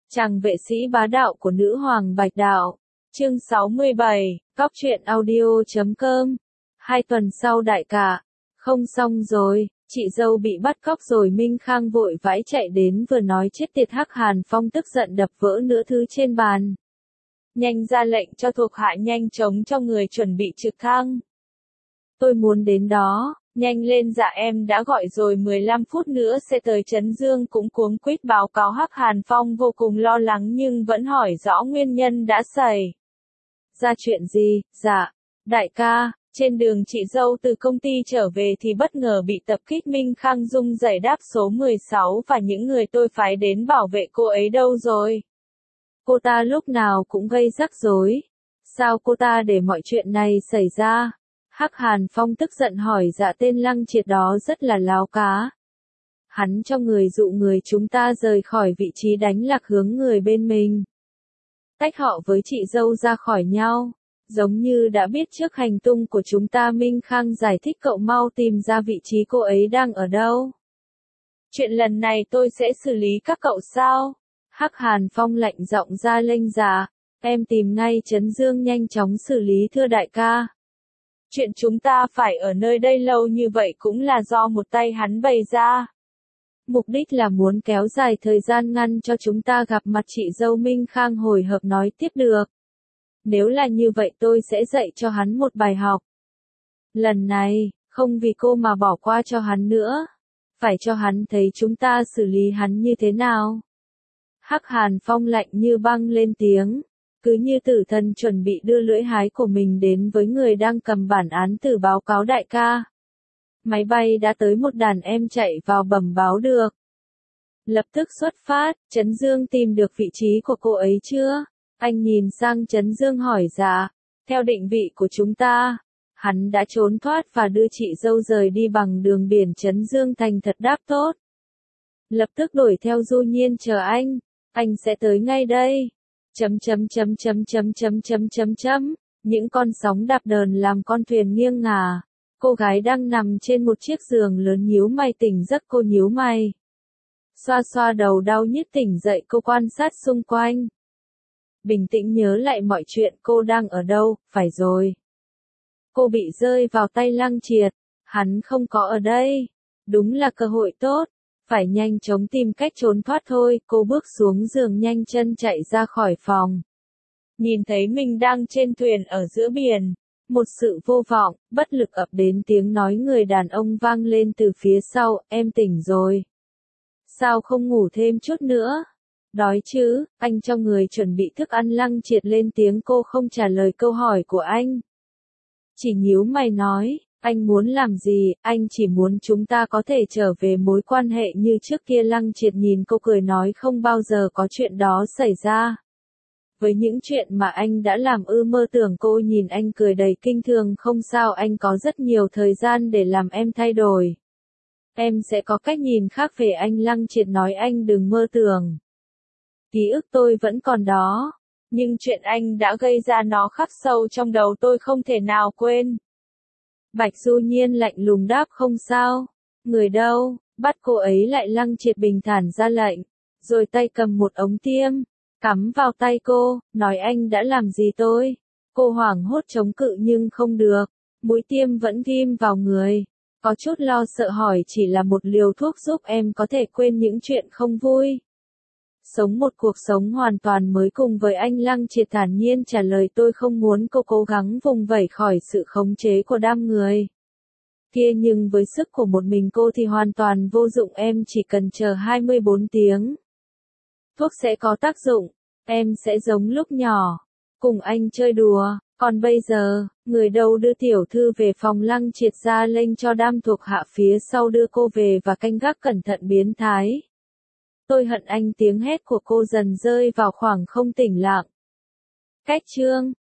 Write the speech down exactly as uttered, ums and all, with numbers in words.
Chàng vệ sĩ bá đạo của nữ hoàng Bạch Đạo. Chương sáu mươi bảy, Cóc truyện audio chấm com. Hai tuần sau đại ca. Không xong rồi, chị dâu bị bắt cóc rồi. Minh Khang vội vãi chạy đến vừa nói chết tiệt. Hắc Hàn Phong tức giận đập vỡ nửa thứ trên bàn. Nhanh ra lệnh cho thuộc hạ nhanh chóng cho người chuẩn bị trực thăng. Tôi muốn đến đó. Nhanh lên, dạ em đã gọi rồi, mười lăm phút nữa sẽ tới. Trấn Dương cũng cuống quýt báo cáo. Hắc Hàn Phong vô cùng lo lắng nhưng vẫn hỏi rõ nguyên nhân đã xảy ra chuyện gì. Dạ, đại ca, trên đường chị dâu từ công ty trở về thì bất ngờ bị tập kích. Minh Khang rung rẩy đáp. Số mười sáu và những người tôi phái đến bảo vệ cô ấy đâu rồi? Cô ta lúc nào cũng gây rắc rối. Sao cô ta để mọi chuyện này xảy ra? Hắc Hàn Phong tức giận hỏi. Dạ tên Lăng Triệt đó rất là láo cá. Hắn cho người dụ người chúng ta rời khỏi vị trí đánh lạc hướng người bên mình. Tách họ với chị dâu ra khỏi nhau. Giống như đã biết trước hành tung của chúng ta. Minh Khang giải thích. Cậu mau tìm ra vị trí cô ấy đang ở đâu. Chuyện lần này tôi sẽ xử lý các cậu sao? Hắc Hàn Phong lạnh giọng ra lệnh. Dạ, em tìm ngay Trấn Dương nhanh chóng xử lý thưa đại ca. Chuyện chúng ta phải ở nơi đây lâu như vậy cũng là do một tay hắn bày ra. Mục đích là muốn kéo dài thời gian ngăn cho chúng ta gặp mặt chị dâu. Minh Khang hồi hộp nói tiếp. Được. Nếu là như vậy tôi sẽ dạy cho hắn một bài học. Lần này, không vì cô mà bỏ qua cho hắn nữa. Phải cho hắn thấy chúng ta xử lý hắn như thế nào. Hắc Hàn Phong lạnh như băng lên tiếng. Cứ như tử thần chuẩn bị đưa lưỡi hái của mình đến với người đang cầm bản án tử. Báo cáo đại ca. Máy bay đã tới. Một đàn em chạy vào bẩm báo. Được. Lập tức xuất phát. Trấn Dương tìm được vị trí của cô ấy chưa? Anh nhìn sang Trấn Dương hỏi. Dạ, theo định vị của chúng ta, hắn đã trốn thoát và đưa chị dâu rời đi bằng đường biển. Trấn Dương thành thật đáp. Tốt. Lập tức đuổi theo. Du Nhiên chờ anh. Anh sẽ tới ngay đây. Chấm chấm chấm chấm chấm chấm chấm chấm chấm. Những con sóng đạp đờn làm con thuyền nghiêng ngả. Cô gái đang nằm trên một chiếc giường lớn nhíu mày tỉnh giấc. Cô nhíu mày, xoa xoa đầu đau nhức tỉnh dậy. Cô quan sát xung quanh, bình tĩnh nhớ lại mọi chuyện. Cô đang ở đâu? Phải rồi, cô bị rơi vào tay Lăng Triệt. Hắn không có ở đây. Đúng là cơ hội tốt. Phải nhanh chóng tìm cách trốn thoát thôi. Cô bước xuống giường nhanh chân chạy ra khỏi phòng. Nhìn thấy mình đang trên thuyền ở giữa biển. Một sự vô vọng, bất lực ập đến. Tiếng nói người đàn ông vang lên từ phía sau. Em tỉnh rồi. Sao không ngủ thêm chút nữa? Đói chứ? Anh cho người chuẩn bị thức ăn. Lăng Triệt lên tiếng. Cô không trả lời câu hỏi của anh. Chỉ nhíu mày nói. Anh muốn làm gì? Anh chỉ muốn chúng ta có thể trở về mối quan hệ như trước kia. Lăng Triệt nhìn cô cười nói. Không bao giờ có chuyện đó xảy ra. Với những chuyện mà anh đã làm ư? Mơ tưởng. Cô nhìn anh cười đầy kinh thường. Không sao, anh có rất nhiều thời gian để làm em thay đổi. Em sẽ có cách nhìn khác về anh. Lăng Triệt nói. Anh đừng mơ tưởng. Ký ức tôi vẫn còn đó. Nhưng chuyện anh đã gây ra nó khắc sâu trong đầu tôi, không thể nào quên. Bạch Du Nhiên lạnh lùng đáp. Không sao. Người đâu? Bắt cô ấy lại. Lăng Triệt bình thản ra lệnh. Rồi tay cầm một ống tiêm. Cắm vào tay cô. Nói. Anh đã làm gì tôi? Cô hoảng hốt chống cự nhưng không được. Mũi tiêm vẫn ghim vào người. Có chút lo sợ hỏi. Chỉ là một liều thuốc giúp em có thể quên những chuyện không vui. Sống một cuộc sống hoàn toàn mới cùng với anh. Lăng Triệt thản nhiên trả lời. Tôi không muốn cô cố gắng vùng vẫy khỏi sự khống chế của đám người kia, nhưng với sức của một mình cô thì hoàn toàn vô dụng. Em chỉ cần chờ hai mươi bốn tiếng. Thuốc sẽ có tác dụng. Em sẽ giống lúc nhỏ, cùng anh chơi đùa. Còn bây giờ, người đâu đưa tiểu thư về phòng? Lăng Triệt ra lệnh cho đám thuộc hạ phía sau đưa cô về và canh gác cẩn thận. Biến thái. Tôi hận anh. Tiếng hét của cô dần rơi vào khoảng không tĩnh lặng. Cách chương